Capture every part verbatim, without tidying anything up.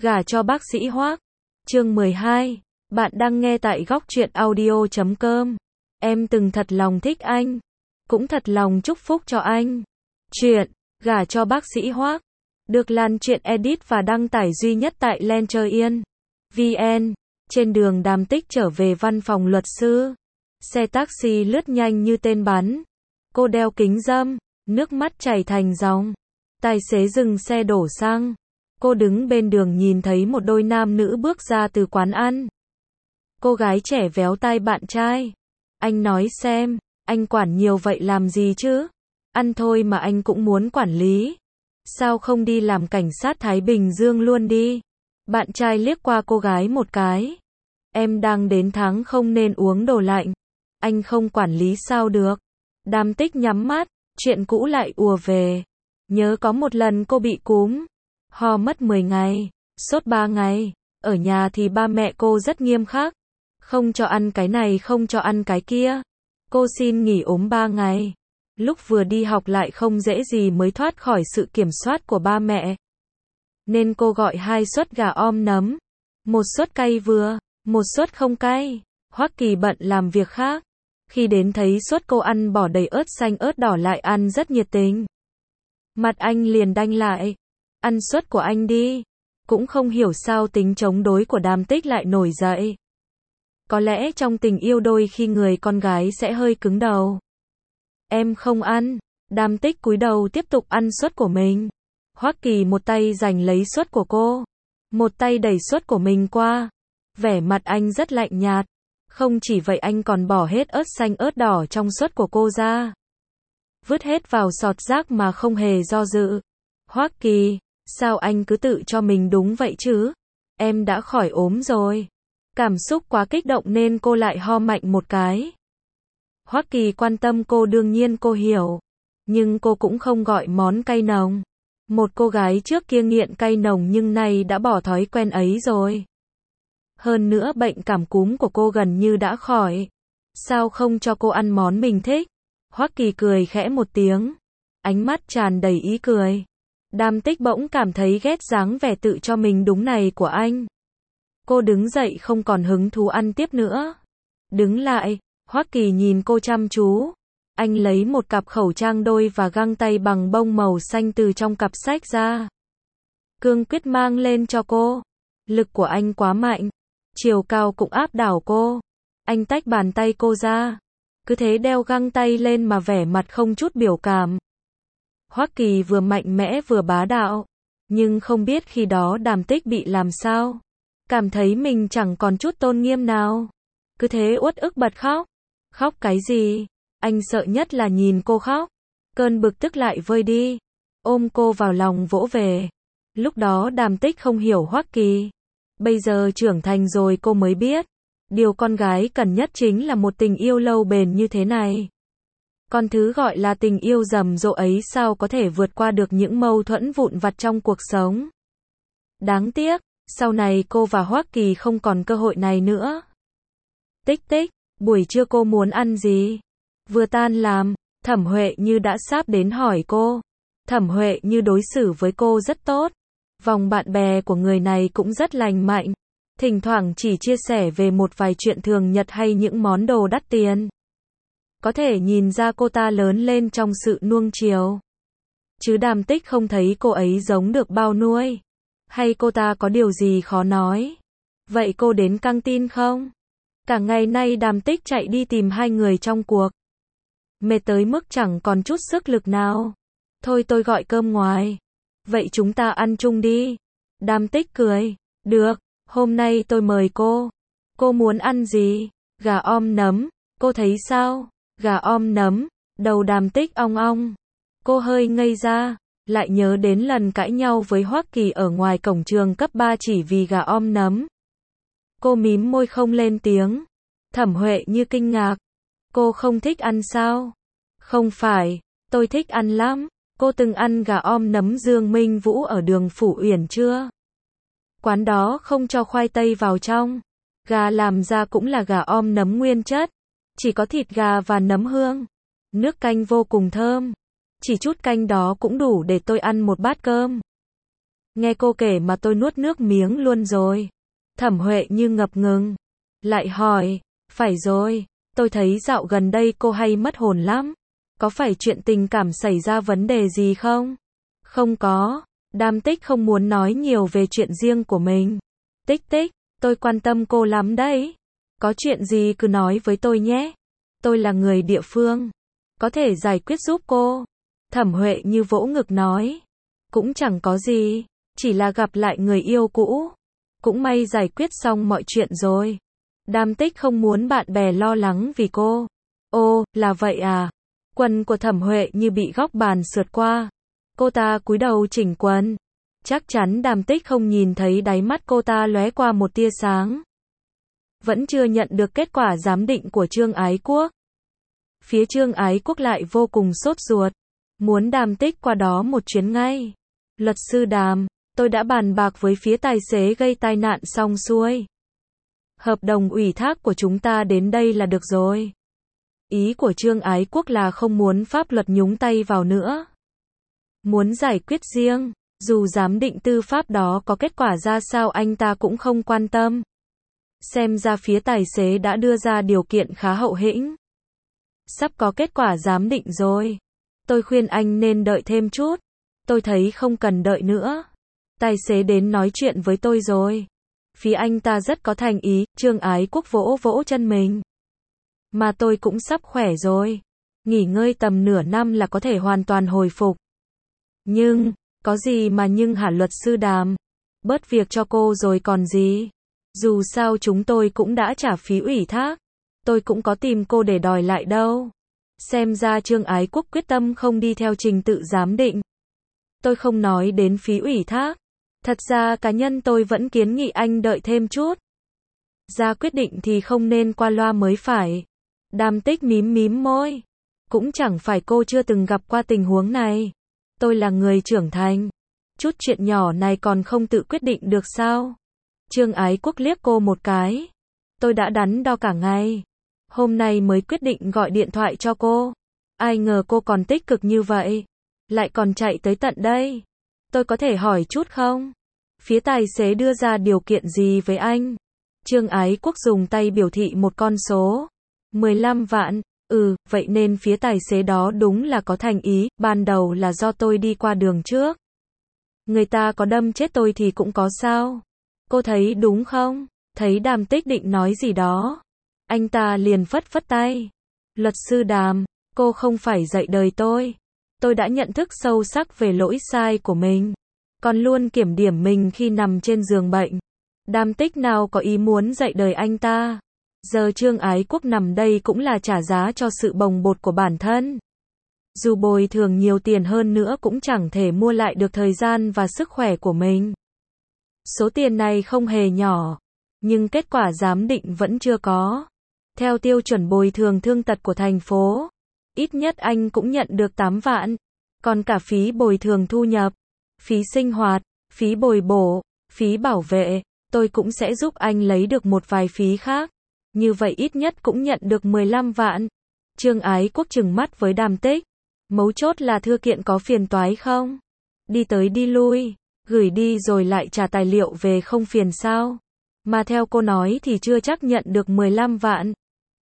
Gả cho bác sĩ Hoác. Chương mười hai. Bạn đang nghe tại góc truyện audio chấm com. Em từng thật lòng thích anh, cũng thật lòng chúc phúc cho anh. Chuyện Gả cho bác sĩ Hoác được lan truyện edit và đăng tải duy nhất tại Lencher.in vn. Trên đường Đàm Tích trở về văn phòng luật sư, xe taxi lướt nhanh như tên bắn. Cô đeo kính râm, nước mắt chảy thành dòng. Tài xế dừng xe đổ xăng. Cô đứng bên đường nhìn thấy một đôi nam nữ bước ra từ quán ăn. Cô gái trẻ véo tai bạn trai. Anh nói xem, anh quản nhiều vậy làm gì chứ? Ăn thôi mà anh cũng muốn quản lý. Sao không đi làm cảnh sát Thái Bình Dương luôn đi? Bạn trai liếc qua cô gái một cái. Em đang đến tháng không nên uống đồ lạnh. Anh không quản lý sao được? Đàm Tích nhắm mắt, chuyện cũ lại ùa về. Nhớ có một lần cô bị cúm, ho mất mười ngày, sốt ba ngày. Ở nhà thì ba mẹ cô rất nghiêm khắc. Không cho ăn cái này không cho ăn cái kia. Cô xin nghỉ ốm ba ngày. Lúc vừa đi học lại không dễ gì mới thoát khỏi sự kiểm soát của ba mẹ. Nên cô gọi hai suất gà om nấm. Một suất cay vừa, một suất không cay. Hoắc Kỳ bận làm việc khác. Khi đến thấy suất cô ăn bỏ đầy ớt xanh ớt đỏ lại ăn rất nhiệt tình. Mặt anh liền đanh lại. Ăn suất của anh đi. Cũng không hiểu sao tính chống đối của Đàm Tích lại nổi dậy. Có lẽ trong tình yêu đôi khi người con gái sẽ hơi cứng đầu. Em không ăn. Đàm Tích cúi đầu tiếp tục ăn suất của mình. Hoắc Kỳ một tay giành lấy suất của cô, một tay đẩy suất của mình qua. Vẻ mặt anh rất lạnh nhạt. Không chỉ vậy anh còn bỏ hết ớt xanh ớt đỏ trong suất của cô ra, vứt hết vào sọt rác mà không hề do dự. Hoắc Kỳ, sao anh cứ tự cho mình đúng vậy chứ? Em đã khỏi ốm rồi. Cảm xúc quá kích động nên cô lại ho mạnh một cái. Hoắc Kỳ quan tâm cô đương nhiên cô hiểu. Nhưng cô cũng không gọi món cay nồng. Một cô gái trước kia nghiện cay nồng nhưng nay đã bỏ thói quen ấy rồi. Hơn nữa bệnh cảm cúm của cô gần như đã khỏi. Sao không cho cô ăn món mình thích? Hoắc Kỳ cười khẽ một tiếng. Ánh mắt tràn đầy ý cười. Đàm Tích bỗng cảm thấy ghét dáng vẻ tự cho mình đúng này của anh. Cô đứng dậy không còn hứng thú ăn tiếp nữa. Đứng lại, Hoắc Kỳ nhìn cô chăm chú. Anh lấy một cặp khẩu trang đôi và găng tay bằng bông màu xanh từ trong cặp sách ra. Cương quyết mang lên cho cô. Lực của anh quá mạnh. Chiều cao cũng áp đảo cô. Anh tách bàn tay cô ra. Cứ thế đeo găng tay lên mà vẻ mặt không chút biểu cảm. Hoắc Kỳ vừa mạnh mẽ vừa bá đạo. Nhưng không biết khi đó Đàm Tích bị làm sao. Cảm thấy mình chẳng còn chút tôn nghiêm nào. Cứ thế uất ức bật khóc. Khóc cái gì? Anh sợ nhất là nhìn cô khóc. Cơn bực tức lại vơi đi. Ôm cô vào lòng vỗ về. Lúc đó Đàm Tích không hiểu Hoắc Kỳ. Bây giờ trưởng thành rồi cô mới biết. Điều con gái cần nhất chính là một tình yêu lâu bền như thế này. Còn thứ gọi là tình yêu rầm rộ ấy sao có thể vượt qua được những mâu thuẫn vụn vặt trong cuộc sống. Đáng tiếc, sau này cô và Hoắc Kỳ không còn cơ hội này nữa. Tích tích, buổi trưa cô muốn ăn gì? Vừa tan làm, Thẩm Huệ Như đã sắp đến hỏi cô. Thẩm Huệ Như đối xử với cô rất tốt. Vòng bạn bè của người này cũng rất lành mạnh. Thỉnh thoảng chỉ chia sẻ về một vài chuyện thường nhật hay những món đồ đắt tiền. Có thể nhìn ra cô ta lớn lên trong sự nuông chiều. Chứ Đàm Tích không thấy cô ấy giống được bao nuôi. Hay cô ta có điều gì khó nói. Vậy cô đến căng tin không? Cả ngày nay Đàm Tích chạy đi tìm hai người trong cuộc. Mệt tới mức chẳng còn chút sức lực nào. Thôi tôi gọi cơm ngoài. Vậy chúng ta ăn chung đi. Đàm Tích cười. Được, hôm nay tôi mời cô. Cô muốn ăn gì? Gà om nấm. Cô thấy sao? Gà om nấm. Đầu Đàm Tích ong ong. Cô hơi ngây ra. Lại nhớ đến lần cãi nhau với Hoắc Kỳ ở ngoài cổng trường cấp ba chỉ vì gà om nấm. Cô mím môi không lên tiếng. Thẩm Huệ Như kinh ngạc. Cô không thích ăn sao? Không phải, tôi thích ăn lắm. Cô từng ăn gà om nấm Dương Minh Vũ ở đường Phủ Uyển chưa? Quán đó không cho khoai tây vào trong. Gà làm ra cũng là gà om nấm nguyên chất. Chỉ có thịt gà và nấm hương. Nước canh vô cùng thơm. Chỉ chút canh đó cũng đủ để tôi ăn một bát cơm. Nghe cô kể mà tôi nuốt nước miếng luôn rồi. Thẩm Huệ Như ngập ngừng. Lại hỏi, phải rồi, tôi thấy dạo gần đây cô hay mất hồn lắm. Có phải chuyện tình cảm xảy ra vấn đề gì không? Không có. Đàm Tích không muốn nói nhiều về chuyện riêng của mình. Tích tích, tôi quan tâm cô lắm đấy. Có chuyện gì cứ nói với tôi nhé. Tôi là người địa phương. Có thể giải quyết giúp cô. Thẩm Huệ Như vỗ ngực nói. Cũng chẳng có gì. Chỉ là gặp lại người yêu cũ. Cũng may giải quyết xong mọi chuyện rồi. Đàm Tích không muốn bạn bè lo lắng vì cô. Ô, là vậy à? Quần của Thẩm Huệ Như bị góc bàn sượt qua. Cô ta cúi đầu chỉnh quần. Chắc chắn Đàm Tích không nhìn thấy đáy mắt cô ta lóe qua một tia sáng. Vẫn chưa nhận được kết quả giám định của Trương Ái Quốc. Phía Trương Ái Quốc lại vô cùng sốt ruột. Muốn Đàm Tích qua đó một chuyến ngay. Luật sư Đàm, tôi đã bàn bạc với phía tài xế gây tai nạn xong xuôi. Hợp đồng ủy thác của chúng ta đến đây là được rồi. Ý của Trương Ái Quốc là không muốn pháp luật nhúng tay vào nữa. Muốn giải quyết riêng, dù giám định tư pháp đó có kết quả ra sao anh ta cũng không quan tâm. Xem ra phía tài xế đã đưa ra điều kiện khá hậu hĩnh. Sắp có kết quả giám định rồi. Tôi khuyên anh nên đợi thêm chút. Tôi thấy không cần đợi nữa. Tài xế đến nói chuyện với tôi rồi. Phía anh ta rất có thành ý, Trương Ái Quốc vỗ vỗ chân mình. Mà tôi cũng sắp khỏe rồi. Nghỉ ngơi tầm nửa năm là có thể hoàn toàn hồi phục. Nhưng, có gì mà nhưng hả luật sư Đàm? Bớt việc cho cô rồi còn gì? Dù sao chúng tôi cũng đã trả phí ủy thác. Tôi cũng có tìm cô để đòi lại đâu. Xem ra Trương Ái Quốc quyết tâm không đi theo trình tự giám định. Tôi không nói đến phí ủy thác. Thật ra cá nhân tôi vẫn kiến nghị anh đợi thêm chút. Ra quyết định thì không nên qua loa mới phải. Đàm Tích mím mím môi. Cũng chẳng phải cô chưa từng gặp qua tình huống này. Tôi là người trưởng thành. Chút chuyện nhỏ này còn không tự quyết định được sao? Trương Ái Quốc liếc cô một cái. Tôi đã đắn đo cả ngày. Hôm nay mới quyết định gọi điện thoại cho cô. Ai ngờ cô còn tích cực như vậy. Lại còn chạy tới tận đây. Tôi có thể hỏi chút không? Phía tài xế đưa ra điều kiện gì với anh? Trương Ái Quốc dùng tay biểu thị một con số. mười lăm vạn. Ừ, vậy nên phía tài xế đó đúng là có thành ý. Ban đầu là do tôi đi qua đường trước. Người ta có đâm chết tôi thì cũng có sao? Cô thấy đúng không? Thấy Đàm Tích định nói gì đó. Anh ta liền phất phất tay. Luật sư Đàm, cô không phải dạy đời tôi. Tôi đã nhận thức sâu sắc về lỗi sai của mình. Còn luôn kiểm điểm mình khi nằm trên giường bệnh. Đàm Tích nào có ý muốn dạy đời anh ta. Giờ Trương Ái Quốc nằm đây cũng là trả giá cho sự bồng bột của bản thân. Dù bồi thường nhiều tiền hơn nữa cũng chẳng thể mua lại được thời gian và sức khỏe của mình. Số tiền này không hề nhỏ. Nhưng kết quả giám định vẫn chưa có. Theo tiêu chuẩn bồi thường thương tật của thành phố, ít nhất anh cũng nhận được tám vạn. Còn cả phí bồi thường thu nhập, phí sinh hoạt, phí bồi bổ, phí bảo vệ, tôi cũng sẽ giúp anh lấy được một vài phí khác. Như vậy ít nhất cũng nhận được mười lăm vạn. Trương Ái Quốc trừng mắt với Đàm Tích. Mấu chốt là thư kiện có phiền toái không? Đi tới đi lui, gửi đi rồi lại trả tài liệu về không phiền sao? Mà theo cô nói thì chưa chắc nhận được mười lăm vạn.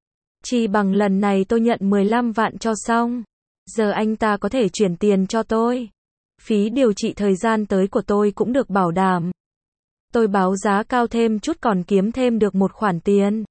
Chỉ bằng lần này tôi nhận mười lăm vạn cho xong. Giờ anh ta có thể chuyển tiền cho tôi. Phí điều trị thời gian tới của tôi cũng được bảo đảm. Tôi báo giá cao thêm chút còn kiếm thêm được một khoản tiền.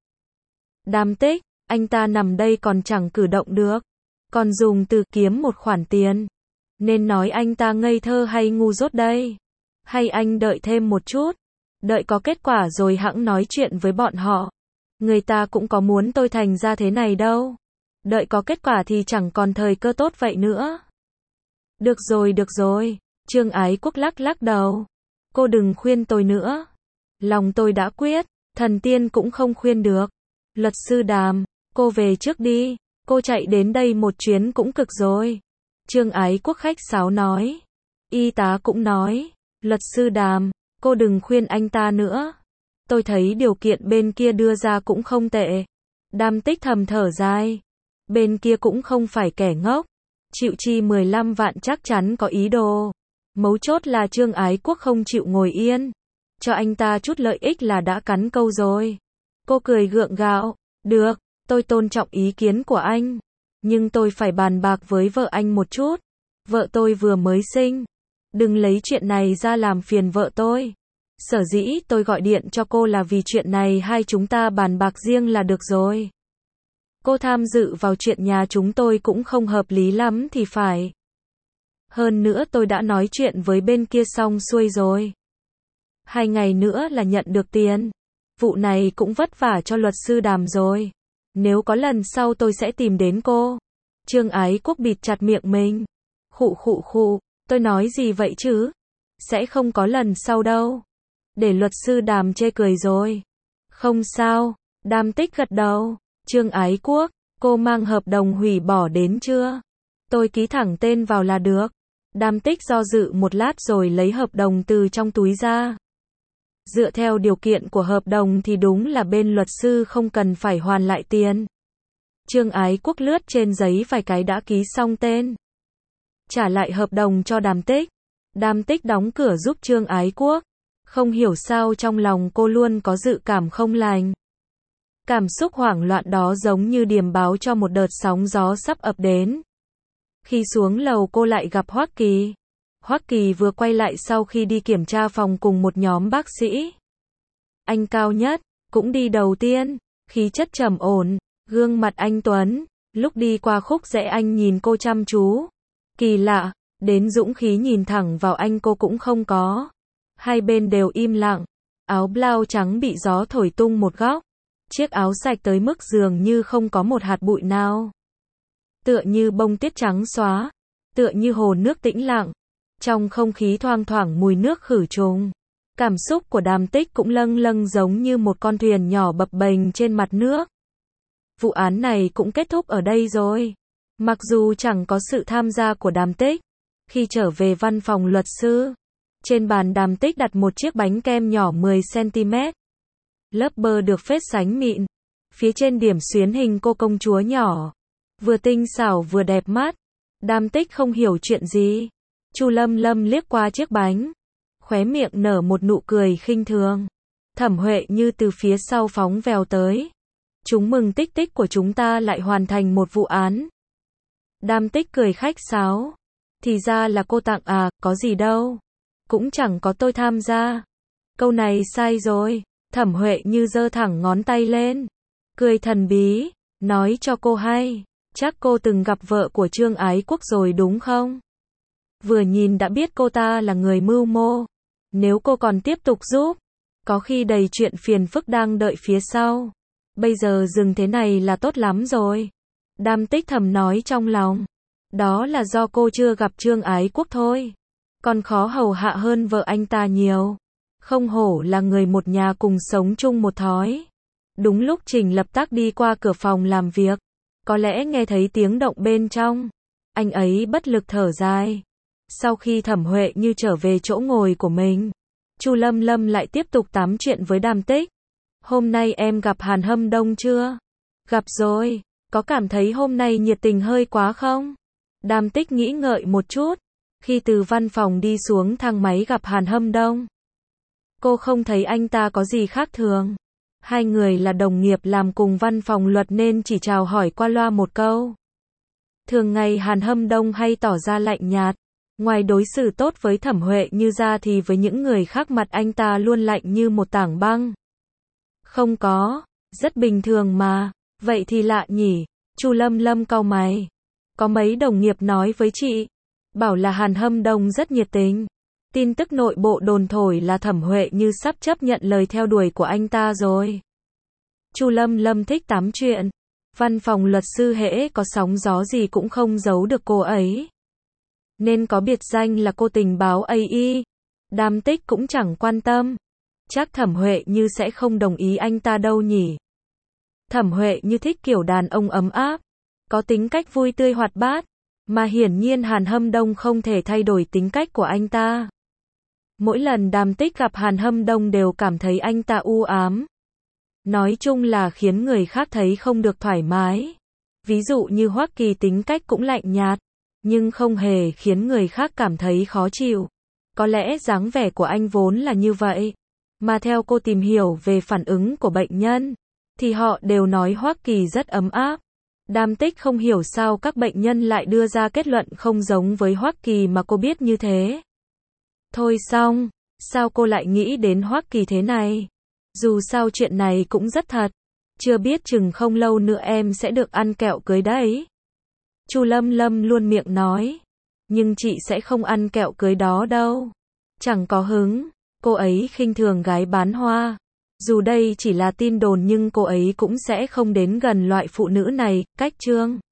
Đàm Tích, anh ta nằm đây còn chẳng cử động được. Còn dùng từ kiếm một khoản tiền. Nên nói anh ta ngây thơ hay ngu dốt đây? Hay anh đợi thêm một chút? Đợi có kết quả rồi hẵng nói chuyện với bọn họ. Người ta cũng có muốn tôi thành ra thế này đâu. Đợi có kết quả thì chẳng còn thời cơ tốt vậy nữa. Được rồi, được rồi. Trương Ái Quốc lắc lắc đầu. Cô đừng khuyên tôi nữa. Lòng tôi đã quyết. Thần tiên cũng không khuyên được. Luật sư Đàm, cô về trước đi. Cô chạy đến đây một chuyến cũng cực rồi. Trương Ái Quốc khách sáo nói. Y tá cũng nói. Luật sư Đàm, cô đừng khuyên anh ta nữa. Tôi thấy điều kiện bên kia đưa ra cũng không tệ. Đàm Tích thầm thở dài. Bên kia cũng không phải kẻ ngốc. Chịu chi mười lăm vạn chắc chắn có ý đồ. Mấu chốt là Trương Ái Quốc không chịu ngồi yên. Cho anh ta chút lợi ích là đã cắn câu rồi. Cô cười gượng gạo. Được, tôi tôn trọng ý kiến của anh. Nhưng tôi phải bàn bạc với vợ anh một chút. Vợ tôi vừa mới sinh. Đừng lấy chuyện này ra làm phiền vợ tôi. Sở dĩ tôi gọi điện cho cô là vì chuyện này hai chúng ta bàn bạc riêng là được rồi. Cô tham dự vào chuyện nhà chúng tôi cũng không hợp lý lắm thì phải. Hơn nữa tôi đã nói chuyện với bên kia xong xuôi rồi. Hai ngày nữa là nhận được tiền. Vụ này cũng vất vả cho luật sư Đàm rồi. Nếu có lần sau tôi sẽ tìm đến cô. Trương Ái Quốc bịt chặt miệng mình. Khụ khụ khụ, tôi nói gì vậy chứ? Sẽ không có lần sau đâu. Để luật sư Đàm chê cười rồi. Không sao, Đàm Tích gật đầu. Trương Ái Quốc, cô mang hợp đồng hủy bỏ đến chưa? Tôi ký thẳng tên vào là được. Đàm Tích do dự một lát rồi lấy hợp đồng từ trong túi ra. Dựa theo điều kiện của hợp đồng thì đúng là bên luật sư không cần phải hoàn lại tiền. Trương Ái Quốc lướt trên giấy vài cái đã ký xong tên. Trả lại hợp đồng cho Đàm Tích. Đàm Tích đóng cửa giúp Trương Ái Quốc. Không hiểu sao trong lòng cô luôn có dự cảm không lành. Cảm xúc hoảng loạn đó giống như điềm báo cho một đợt sóng gió sắp ập đến. Khi xuống lầu cô lại gặp Hoắc Kỳ. Hoắc Kỳ vừa quay lại sau khi đi kiểm tra phòng cùng một nhóm bác sĩ. Anh cao nhất, cũng đi đầu tiên, khí chất trầm ổn, gương mặt anh tuấn, lúc đi qua khúc rẽ anh nhìn cô chăm chú. Kỳ lạ, đến dũng khí nhìn thẳng vào anh cô cũng không có. Hai bên đều im lặng, áo blau trắng bị gió thổi tung một góc. Chiếc áo sạch tới mức dường như không có một hạt bụi nào. Tựa như bông tuyết trắng xóa, tựa như hồ nước tĩnh lặng. Trong không khí thoang thoảng mùi nước khử trùng. Cảm xúc của Đàm Tích cũng lâng lâng giống như một con thuyền nhỏ bập bềnh trên mặt nước. Vụ án này cũng kết thúc ở đây rồi. Mặc dù chẳng có sự tham gia của Đàm Tích. Khi trở về văn phòng luật sư, trên bàn Đàm Tích đặt một chiếc bánh kem nhỏ mười xăng ti mét. Lớp bơ được phết sánh mịn. Phía trên điểm xuyến hình cô công chúa nhỏ. Vừa tinh xảo vừa đẹp mắt. Đàm Tích không hiểu chuyện gì. Chu Lâm Lâm liếc qua chiếc bánh. Khóe miệng nở một nụ cười khinh thường. Thẩm Huệ Như từ phía sau phóng vèo tới. Chúng mừng Tích Tích của chúng ta lại hoàn thành một vụ án. Đàm Tích cười khách sáo. Thì ra là cô tặng à, có gì đâu. Cũng chẳng có tôi tham gia. Câu này sai rồi. Thẩm Huệ Như giơ thẳng ngón tay lên. Cười thần bí. Nói cho cô hay. Chắc cô từng gặp vợ của Trương Ái Quốc rồi đúng không? Vừa nhìn đã biết cô ta là người mưu mô. Nếu cô còn tiếp tục giúp, có khi đầy chuyện phiền phức đang đợi phía sau. Bây giờ dừng thế này là tốt lắm rồi. Đàm Tích thầm nói trong lòng. Đó là do cô chưa gặp Trương Ái Quốc thôi. Còn khó hầu hạ hơn vợ anh ta nhiều. Không hổ là người một nhà cùng sống chung một thói. Đúng lúc Trình Lập Tác đi qua cửa phòng làm việc. Có lẽ nghe thấy tiếng động bên trong. Anh ấy bất lực thở dài. Sau khi Thẩm Huệ Như trở về chỗ ngồi của mình, Chu Lâm Lâm lại tiếp tục tám chuyện với Đàm Tích. Hôm nay em gặp Hàn Hâm Đông chưa? Gặp rồi. Có cảm thấy hôm nay nhiệt tình hơi quá không? Đàm Tích nghĩ ngợi một chút. Khi từ văn phòng đi xuống thang máy gặp Hàn Hâm Đông, cô không thấy anh ta có gì khác thường. Hai người là đồng nghiệp làm cùng văn phòng luật nên chỉ chào hỏi qua loa một câu. Thường ngày Hàn Hâm Đông hay tỏ ra lạnh nhạt. Ngoài đối xử tốt với Thẩm Huệ Như ra thì với những người khác mặt anh ta luôn lạnh như một tảng băng. Không có, rất bình thường mà. Vậy thì lạ nhỉ. Chu Lâm Lâm cau mày. Có mấy đồng nghiệp nói với chị, bảo là Hàn Hâm Đông rất nhiệt tình. Tin tức nội bộ đồn thổi là Thẩm Huệ Như sắp chấp nhận lời theo đuổi của anh ta rồi. Chu Lâm Lâm thích tám chuyện. Văn phòng luật sư hễ có sóng gió gì cũng không giấu được cô ấy. Nên có biệt danh là cô tình báo a i. Đàm Tích cũng chẳng quan tâm. Chắc Thẩm Huệ Như sẽ không đồng ý anh ta đâu nhỉ. Thẩm Huệ Như thích kiểu đàn ông ấm áp, có tính cách vui tươi hoạt bát, mà hiển nhiên Hàn Hâm Đông không thể thay đổi tính cách của anh ta. Mỗi lần Đàm Tích gặp Hàn Hâm Đông đều cảm thấy anh ta u ám. Nói chung là khiến người khác thấy không được thoải mái. Ví dụ như Hoắc Kỳ tính cách cũng lạnh nhạt, nhưng không hề khiến người khác cảm thấy khó chịu. có lẽ dáng vẻ của anh vốn là như vậy. Mà theo cô tìm hiểu về phản ứng của bệnh nhân, thì họ đều nói Hoắc Kỳ rất ấm áp. Đam Tích không hiểu sao các bệnh nhân lại đưa ra kết luận không giống với Hoắc Kỳ mà cô biết như thế. Thôi xong, sao cô lại nghĩ đến Hoắc Kỳ thế này? Dù sao chuyện này cũng rất thật. Chưa biết chừng không lâu nữa em sẽ được ăn kẹo cưới đấy. Chu Lâm Lâm luôn miệng nói. Nhưng chị sẽ không ăn kẹo cưới đó đâu. Chẳng có hứng. Cô ấy khinh thường gái bán hoa. Dù đây chỉ là tin đồn nhưng cô ấy cũng sẽ không đến gần loại phụ nữ này. Cách Trương